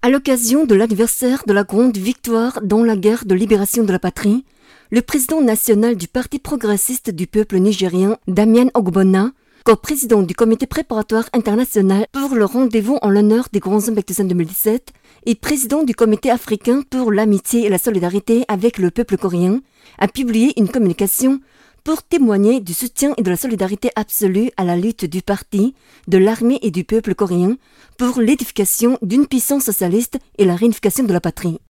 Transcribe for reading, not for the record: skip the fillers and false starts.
À l'occasion de l'anniversaire de la grande victoire dans la guerre de libération de la patrie, le président national du Parti progressiste du peuple nigérien, Damian Ogbonna, co-président du comité préparatoire international pour le rendez-vous en l'honneur des grands hommes Bectessan 2017 et président du comité africain pour l'amitié et la solidarité avec le peuple coréen, a publié une communication pour témoigner du soutien et de la solidarité absolue à la lutte du parti, de l'armée et du peuple coréen pour l'édification d'une puissance socialiste et la réunification de la patrie.